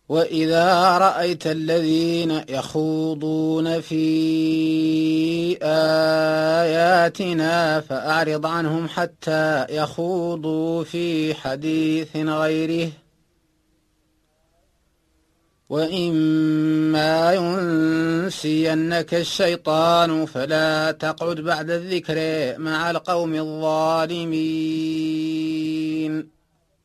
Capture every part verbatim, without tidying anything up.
وإذا رأيت الذين يخوضون في آياتنا فأعرض عنهم حتى يخوضوا في حديث غيره وإما ينسينك الشيطان فلا تقعد بعد الذكر مع القوم الظالمين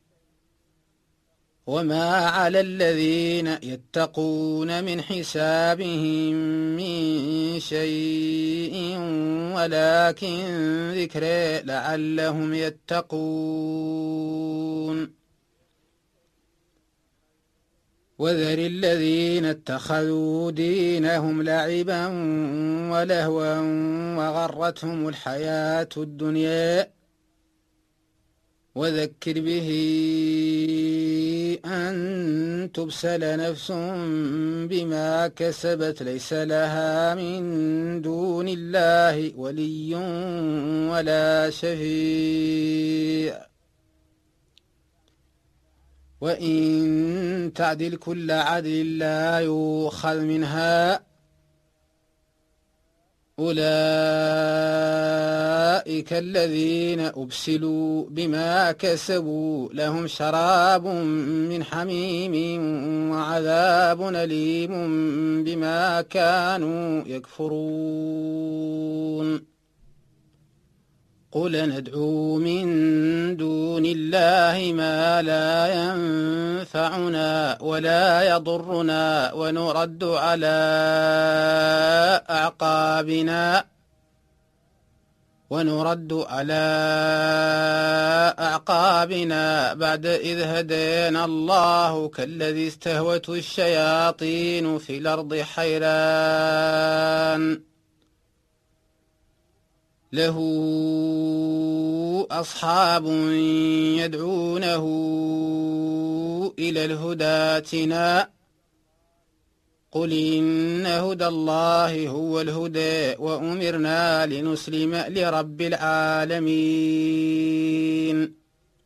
وما على الذين يتقون من حسابهم من شيء ولكن ذكر لعلهم يتقون وذر الذين اتخذوا دينهم لعبا ولهوا وغرتهم الحياة الدنيا وذكر به أن تبسل نفس بما كسبت ليس لها من دون الله ولي ولا شفيع وإن تعدل كل عدل لا يؤخذ منها أولئك الذين أبسلوا بما كسبوا لهم شراب من حميم وعذاب أليم بما كانوا يكفرون قل ندعو من دون الله ما لا ينفعنا ولا يضرنا ونرد على أعقابنا ونرد على أعقابنا بعد إذ هدينا الله كالذي استهوته الشياطين في الأرض حيران له أصحاب يدعونه إلى الهدى ائتنا قل إن هدى الله هو الهدى وأمرنا لنسلم لرب العالمين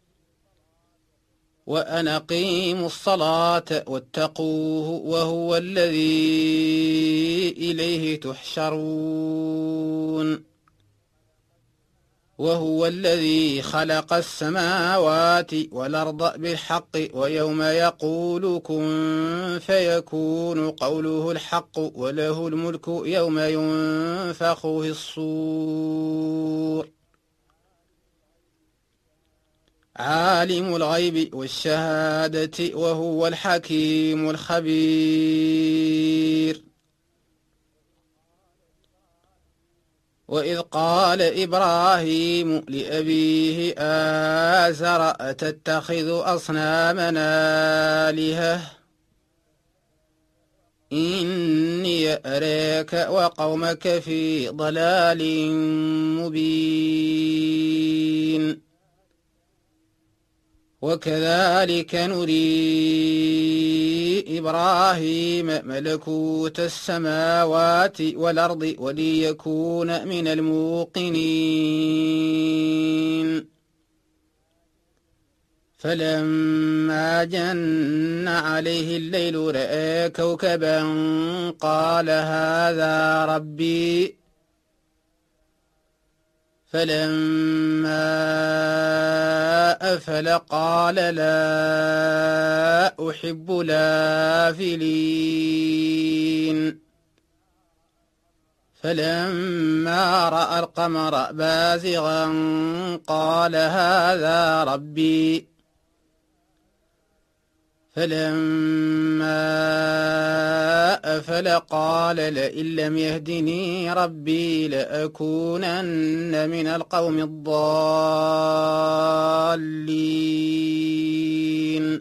وأن أقيموا الصلاة واتقوه وهو الذي إليه تحشرون وهو الذي خلق السماوات والأرض بالحق ويوم يقول كن فيكون قوله الحق وله الملك يوم ينفخ في الصور عالم الغيب والشهادة وهو الحكيم الخبير وإذ قال إبراهيم لأبيه آزر أتتخذ أصنامنا آلهة إني أراك وقومك في ضلال مبين وكذلك نري إبراهيم ملكوت السماوات والأرض وليكون من الموقنين فلما جن عليه الليل رأى كوكبا قال هذا ربي فلما أفل قال لا أحب الآفلين فلما رأى القمر بازغا قال هذا ربي فلما أفل قال لئن لم يهدني ربي لأكونن من القوم الضالين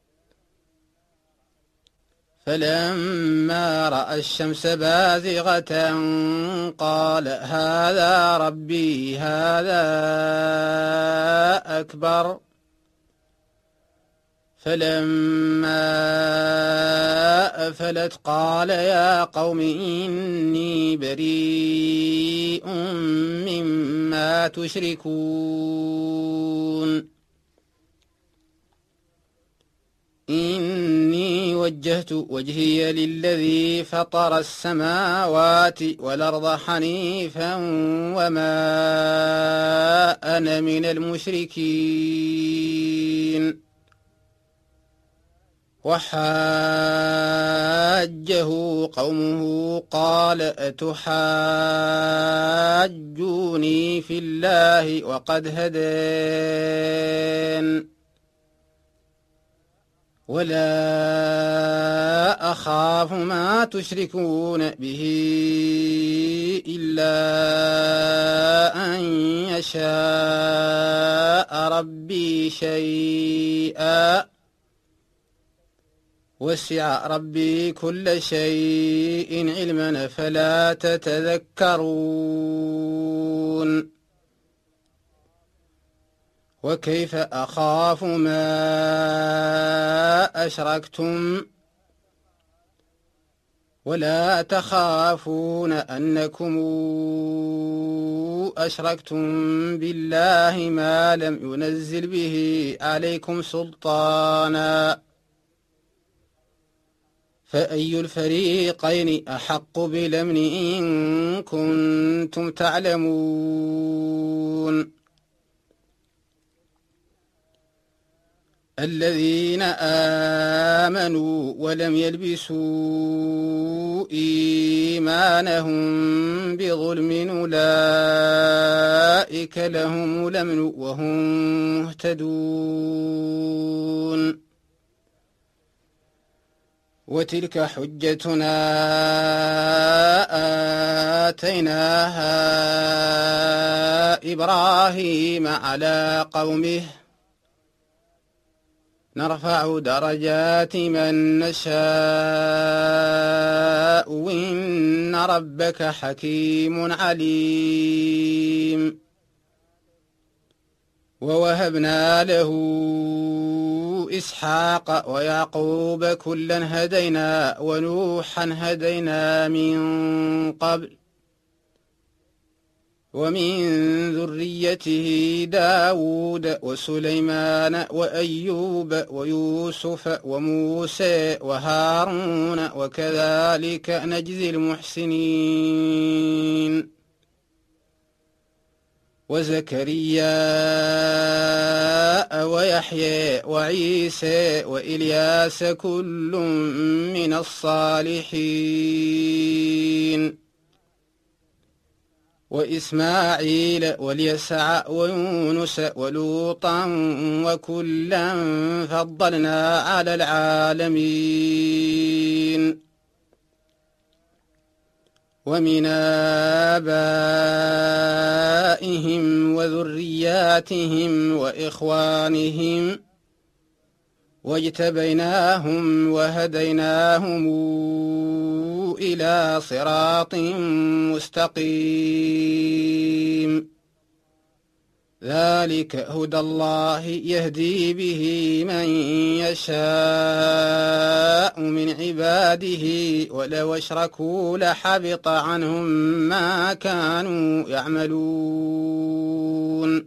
فلما رأى الشمس بازغة قال هذا ربي هذا أكبر فلما أفلت قال يا قوم إني بريء مما تشركون إني وجهت وجهي للذي فطر السماوات والأرض حنيفا وما أنا من المشركين وحاجه قومه قال أتحاجوني في الله وقد هدين ولا أخاف ما تشركون به إلا أن يشاء ربي شيئا وسع ربي كل شيء علما فلا تتذكرون وكيف أخاف ما أشركتم ولا تخافون أنكم أشركتم بالله ما لم ينزل به عليكم سلطانا فأي الفريقين أحق بالأمن إن كنتم تعلمون الذين آمنوا ولم يلبسوا إيمانهم بظلم أولئك لهم الأمن وهم مهتدون وتلك حجتنا آتيناها إبراهيم على قومه نرفع درجات من نشاء وإن ربك حكيم عليم ووهبنا له إسحاق ويعقوب كلا هدينا ونوحا هدينا من قبل ومن ذريته داود وسليمان وأيوب ويوسف وموسى وهارون وكذلك نجزي المحسنين وزكريا ويحيى وعيسى وإلياس كل من الصالحين وإسماعيل واليسع ويونس ولوطا وكلا فضلنا على العالمين ومن آبائهم وذرياتهم وإخوانهم واجتبيناهم وهديناهم إلى صراط مستقيم ذلك هدى الله يهدي به من يشاء من عباده ولو أشركوا لحبط عنهم ما كانوا يعملون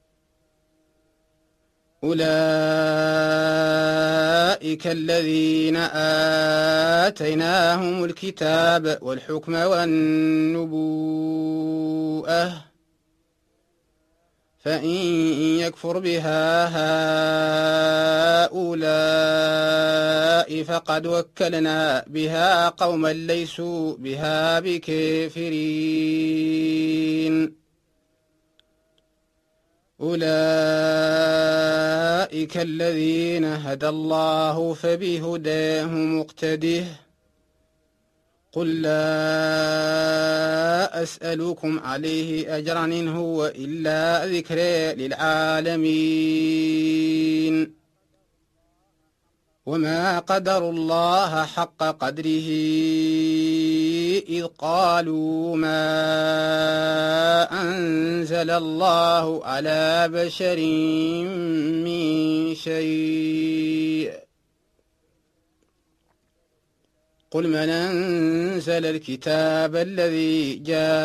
أولئك الذين آتيناهم الكتاب والحكم والنبوءة فإن يكفر بها هؤلاء فقد وكلنا بها قوما ليسوا بها بكافرين أولئك الذين هدى الله فبهداه مقتده قل لا أسألكم عليه أجرا إن هو إلا ذكر للعالمين وما قدروا الله حق قدره إذ قالوا ما أنزل الله على بشر من شيء قل من أنزل الكتاب الذي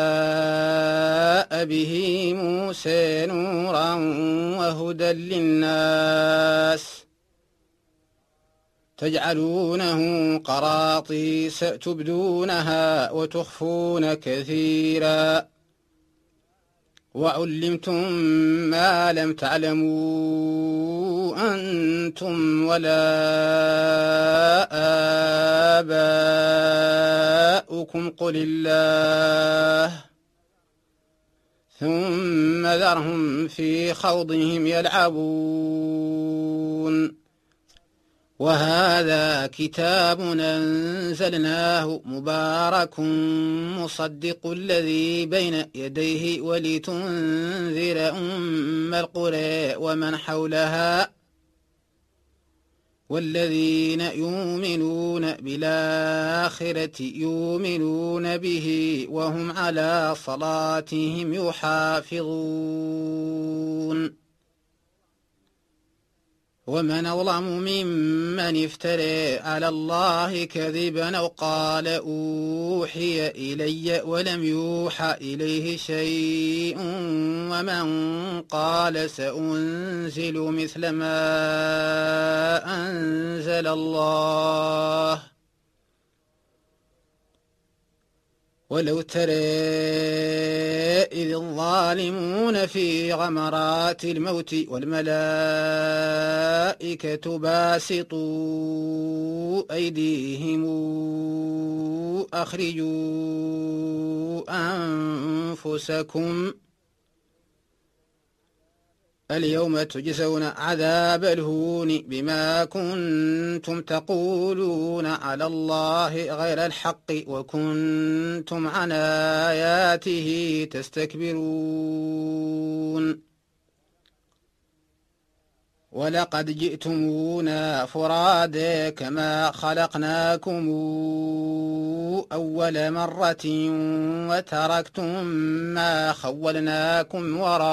جاء به موسى نورا وهدى للناس تجعلونه قراطيس تبدونها وتخفون كثيرا وعلمتم ما لم تعلموا أنتم ولا آباؤكم قل الله ثم ذرهم في خوضهم يلعبون. وهذا كتاب أنزلناه مبارك مصدق الذي بين يديه ولتنذر أم القرى ومن حولها والذين يؤمنون بالآخرة يؤمنون به وهم على صلاتهم يحافظون. ومن أظلم ممن افترى على الله كذبا أو قال أوحي إلي ولم يوحى إليه شيء ومن قال سأنزل مثل ما أنزل الله ولو ترى إذ الظالمون في غمرات الموت والملائكة باسطوا أيديهم أخرجوا أنفسكم اليوم تجزون عذاب الهون بما كنتم تقولون على الله غير الحق وكنتم عن آياته تستكبرون. ولقد جئتمونا فرادا كما خلقناكم أول مرة وتركتم ما خولناكم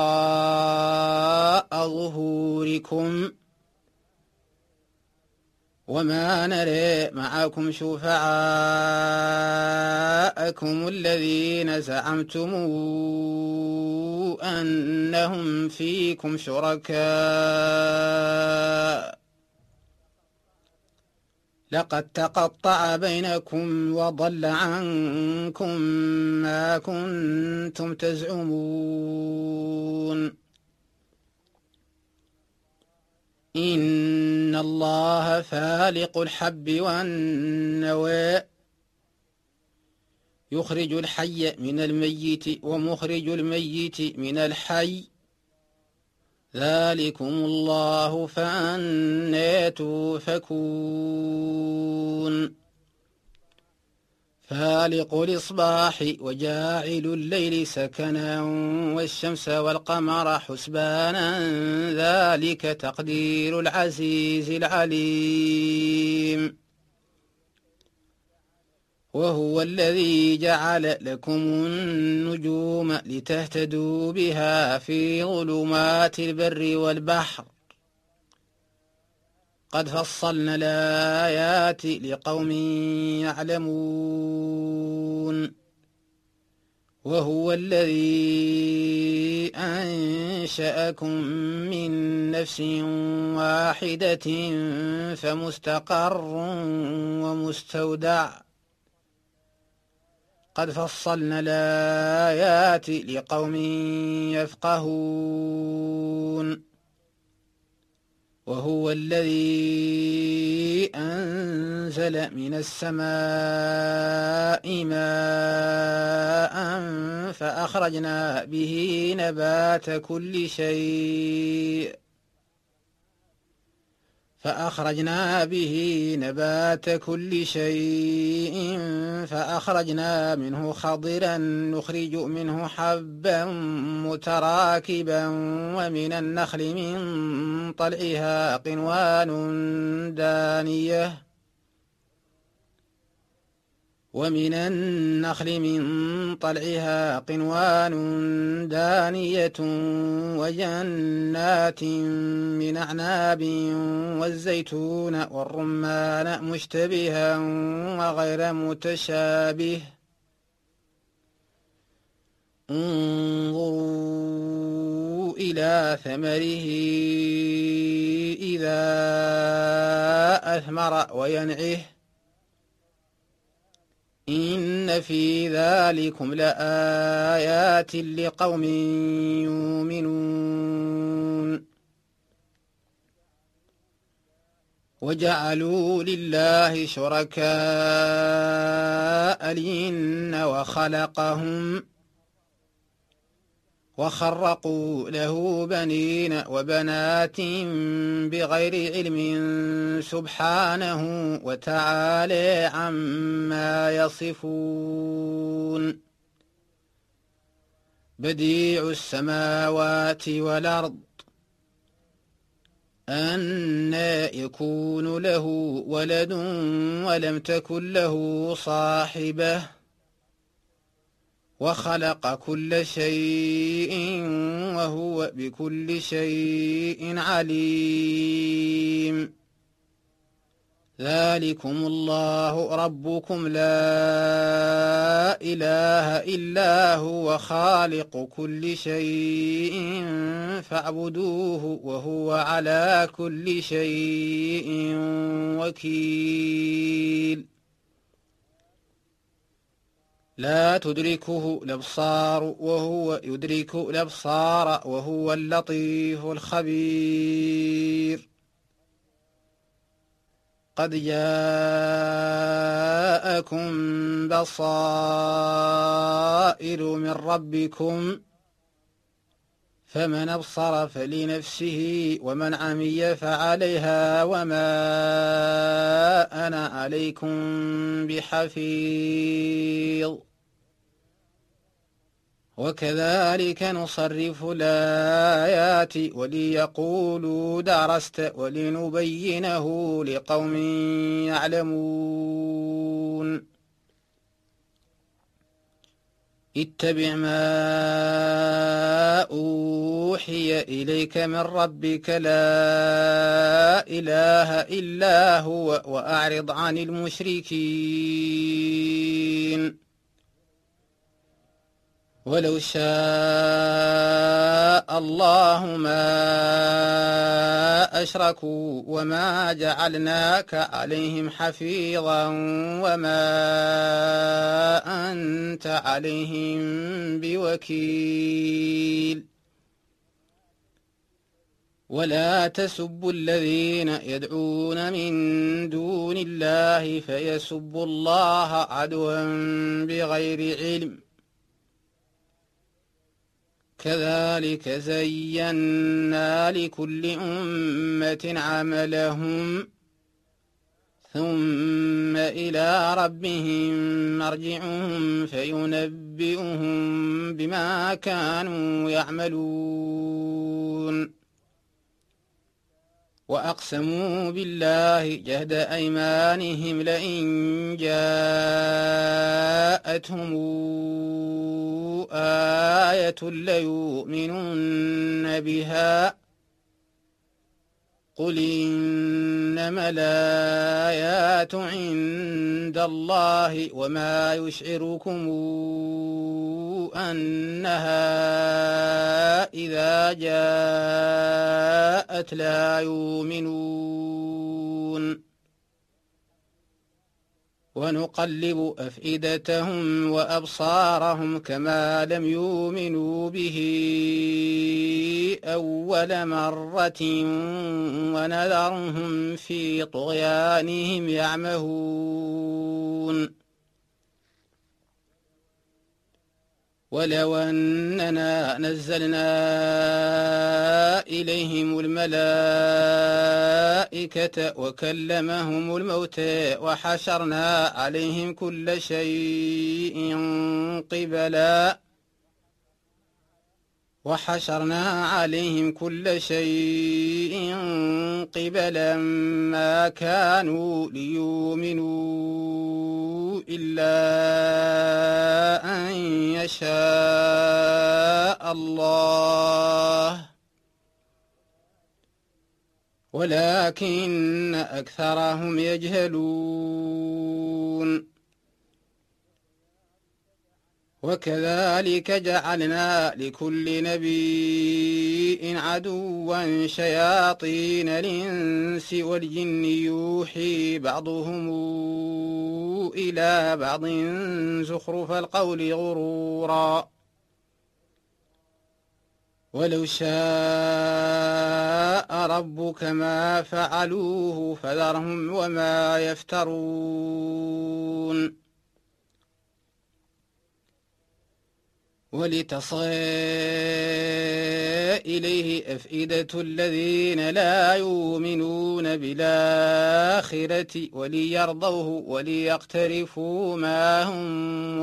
وراء ظهوركم وما نرى معكم شفعاءكم الذين زعمتم أنهم فيكم شركاء لقد تقطع بينكم وضل عنكم ما كنتم تزعمون. إن الله فالق الحب والنوى يخرج الحي من الميت ومخرج الميت من الحي ذلكم الله فأنى تؤفكون. فالق الإصباح وجاعل الليل سكنا والشمس والقمر حسبانا ذلك تقدير العزيز العليم. وهو الذي جعل لكم النجوم لتهتدوا بها في ظلمات البر والبحر قد فصلنا الآيات لقوم يعلمون. وهو الذي أنشأكم من نفس واحدة فمستقر ومستودع قد فصلنا الآيات لقوم يفقهون. وهو الذي أنزل من السماء ماء فأخرجنا به نبات كل شيء فأخرجنا به نبات كل شيء فأخرجنا منه خضرا نخرج منه حبا متراكبا ومن النخل من طلعها قنوان دانية ومن النخل من طلعها قنوان دانية وجنات من أعناب والزيتون والرمان مشتبها وغير متشابه انظروا إلى ثمره إذا أثمر وينعه إن في ذلكم لآيات لقوم يؤمنون وجعلوا لله شركاء الجن وخلقهم وخرقوا له بنين وبنات بغير علم سبحانه وتعالى عما يصفون بديع السماوات والأرض أنى يكون له ولد ولم تكن له صاحبة وخلق كل شيء وهو بكل شيء عليم ذلكم الله ربكم لا إله إلا هو خالق كل شيء فاعبدوه وهو على كل شيء وكيل لا تدركه الأبصار وهو يدرك الأبصار وهو اللطيف الخبير قد جاءكم بصائر من ربكم فمن أبصر فلنفسه ومن عمي فعليها وما أنا عليكم بحفيظ وكذلك نصرف الآيات وليقولوا درست ولنبينه لقوم يعلمون اتبع ما أوحي إليك من ربك لا إله إلا هو وأعرض عن المشركين ولو شاء الله ما أشركوا وما جعلناك عليهم حفيظا وما أنت عليهم بوكيل ولا تسبوا الذين يدعون من دون الله فيسبوا الله عدوا بغير علم كذلك زينا لكل أمة عملهم ثم إلى ربهم مرجعهم فينبئهم بما كانوا يعملون وأقسموا بالله جهد أيمانهم لئن جاءتهم آية ليؤمنن بها قل إنما الآيات عند الله وما يشعركم أنها إذا جاءت لا يؤمنون ونقلب أفئدتهم وأبصارهم كما لم يؤمنوا به أول مرة ونذرهم في طغيانهم يعمهون ولو أننا نزلنا إليهم الملائكة وكلمهم الموتى وحشرنا عليهم كل شيء قبلا وحشرنا عليهم كل شيء قبلا ما كانوا ليؤمنوا إلا أن يشاء الله ولكن أكثرهم يجهلون وكذلك جعلنا لكل نبي عدوا شياطين الإنس والجن يوحي بعضهم إلى بعض زخرف القول غرورا ولو شاء ربك ما فعلوه فذرهم وما يفترون ولتصغى إليه أفئدة الذين لا يؤمنون بالآخرة وليرضوه وليقترفوا ما هم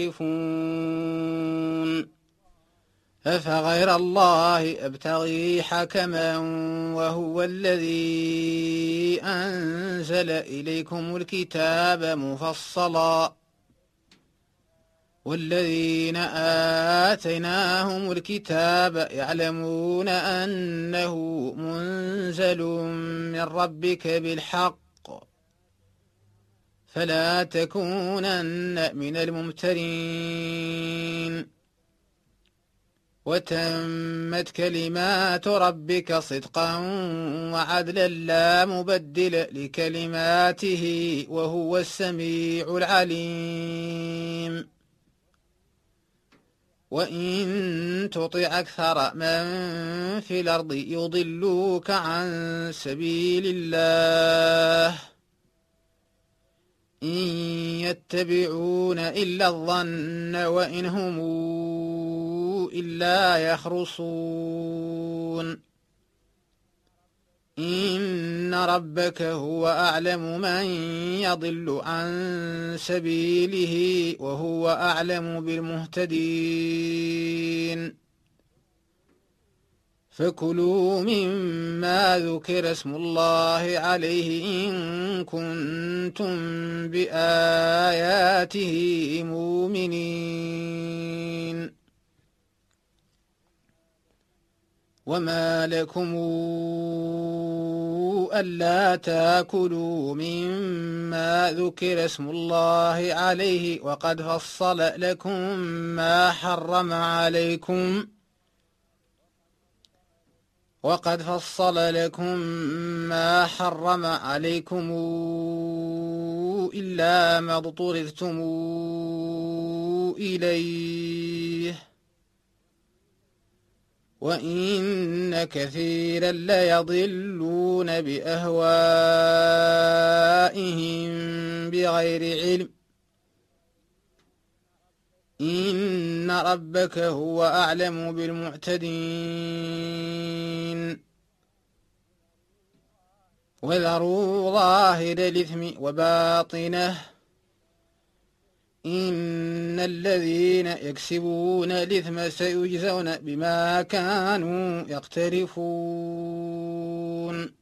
مقترفون أفغير الله أبتغي حكما وهو الذي أنزل إليكم الكتاب مفصلا والذين آتيناهم الكتاب يعلمون أنه منزل من ربك بالحق فلا تكونن من الممترين وتمت كلمات ربك صدقا وعدلا لا مبدل لكلماته وهو السميع العليم وإن تطع أكثر من في الأرض يضلوك عن سبيل الله إن يتبعون إلا الظن وإن هم إلا يخرصون إن ربك هو أعلم من يضل عن سبيله وهو أعلم بالمهتدين فكلوا مما ذكر اسم الله عليه إن كنتم بآياته مؤمنين وما لكم ألا تأكلوا مما ذكر اسم الله عليه وقد فصل لكم ما حرم عليكم وقد فصل لكم ما حرم عليكم إلا ما اضطررتم إليه وإن كثيرا ليضلون بأهوائهم بغير علم إن ربك هو أعلم بالمعتدين وذروا ظاهر الإثم وباطنه إن الذين يكسبون الإثم سيجزون بما كانوا يقترفون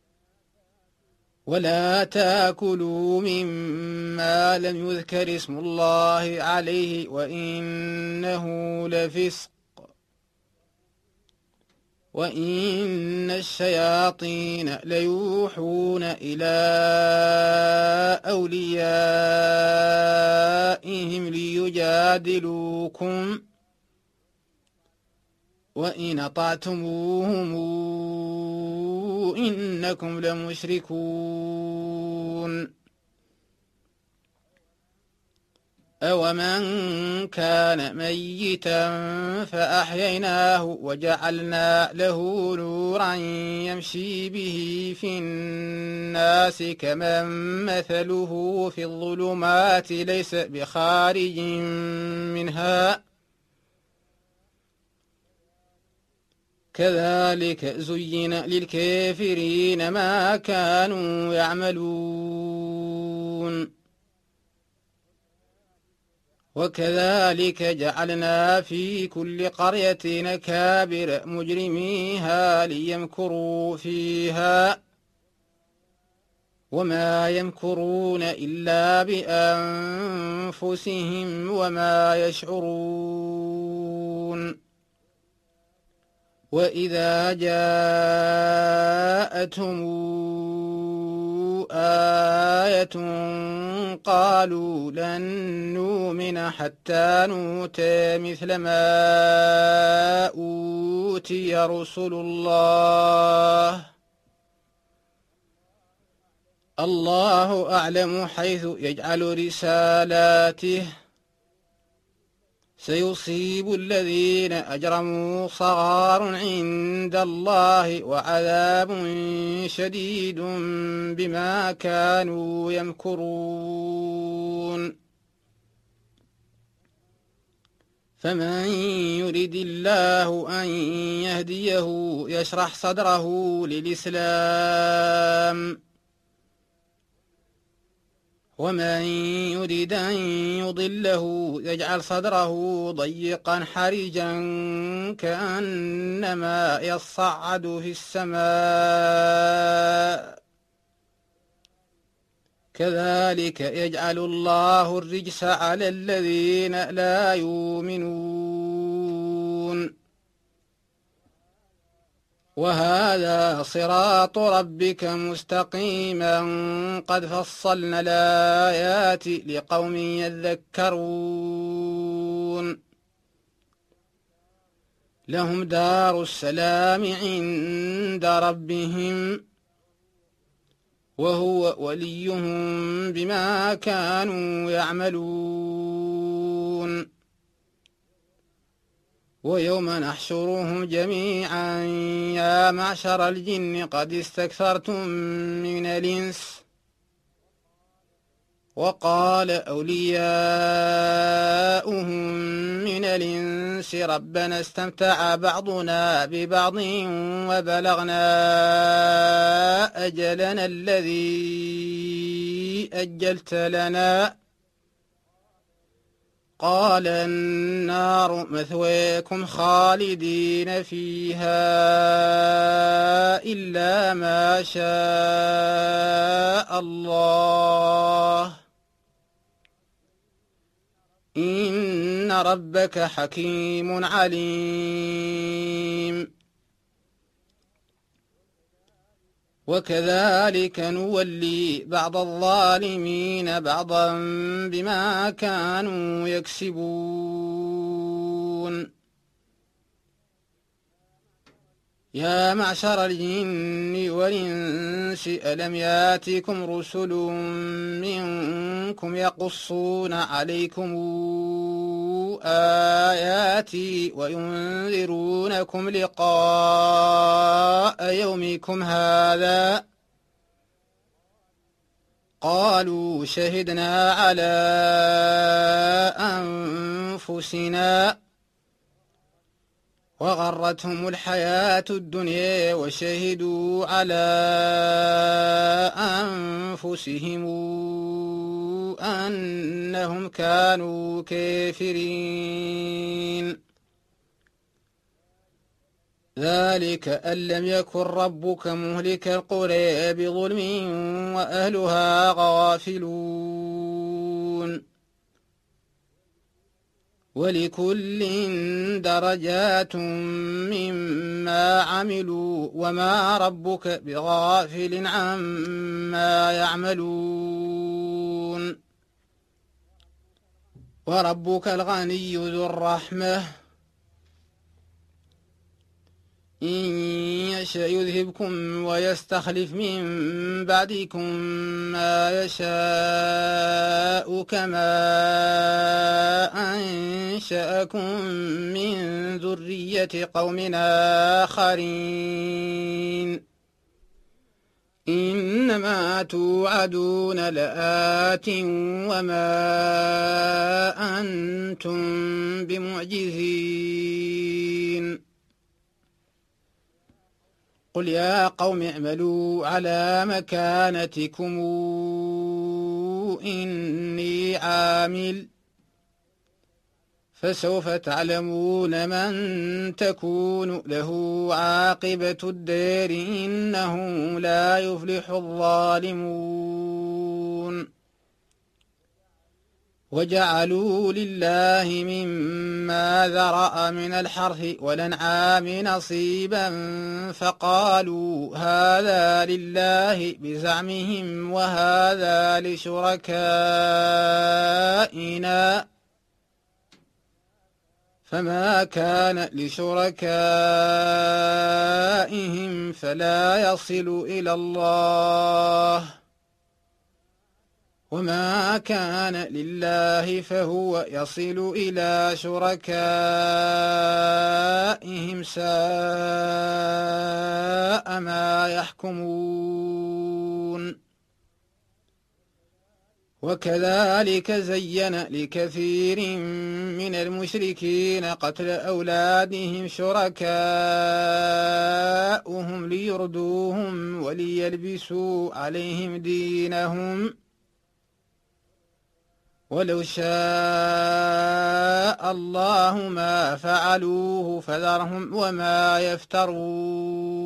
ولا تأكلوا مما لم يذكر اسم الله عليه وإنه لفسق وإن الشياطين ليوحون إلى أوليائهم ليجادلوكم وإن أطعتموهم إنكم لمشركون أومن كان ميتا فأحييناه وجعلنا له نورا يمشي به في الناس كمن مثله في الظلمات ليس بخارج منها كذلك زين للكافرين ما كانوا يعملون وكذلك جعلنا في كل قرية أكابر مجرميها ليمكروا فيها وما يمكرون إلا بأنفسهم وما يشعرون وإذا جاءتهم آية قالوا لن نؤمن حتى نؤتى مثل ما أوتي رسل الله الله أعلم حيث يجعل رسالاته سيصيب الذين أجرموا صغار عند الله وعذاب شديد بما كانوا يمكرون فمن يرد الله أن يهديه يشرح صدره للإسلام ومن يريد أن يضله يجعل صدره ضيقا حرجا كأنما يصعد في السماء كذلك يجعل الله الرجس على الذين لا يؤمنون وهذا صراط ربك مستقيما قد فصلنا الآيات لقوم يذكرون لهم دار السلام عند ربهم وهو وليهم بما كانوا يعملون ويوم نحشرهم جميعا يا معشر الجن قد استكثرتم من الإنس وقال أولياؤهم من الإنس ربنا استمتع بعضنا ببعض وبلغنا أجلنا الذي أجلت لنا قال النار مثواكم خالدين فيها إلا ما شاء الله إن ربك حكيم عليم وكذلك نولي بعض الظالمين بعضا بما كانوا يكسبون يا معشر الجن والإنس ألم ياتكم رسل منكم يقصون عليكم آياتي وينذرونكم لقاء يومكم هذا قالوا شهدنا على أنفسنا وغرتهم الحياة الدنيا وشهدوا على أنفسهم أنهم كانوا كافرين ذلك أن لم يكن ربك مهلك القرى بظلم وأهلها غافلون ولكل درجات مما عملوا وما ربك بغافل عما يعملون وربك الغني ذو الرحمة إن يشاء يذهبكم ويستخلف من بعدكم ما يشاء كما أنشأكم من ذرية قوم آخرين إنما توعدون لآت وما أنتم بمعجزين قل يا قوم اعملوا على مكانتكم إني عامل فسوف تعلمون من تكون له عاقبة الدار إنه لا يفلح الظالمون وجعلوا لله مما ذرأ من الحرث والأنعام نصيبا فقالوا هذا لله بزعمهم وهذا لشركائنا فما كان لشركائهم فلا يصل إلى الله وما كان لله فهو يصل إلى شركائهم ساء ما يحكمون وكذلك زين لكثير من المشركين قتل أولادهم شركاؤهم ليردوهم وليلبسوا عليهم دينهم ولو شاء الله ما فعلوه فذرهم وما يفترون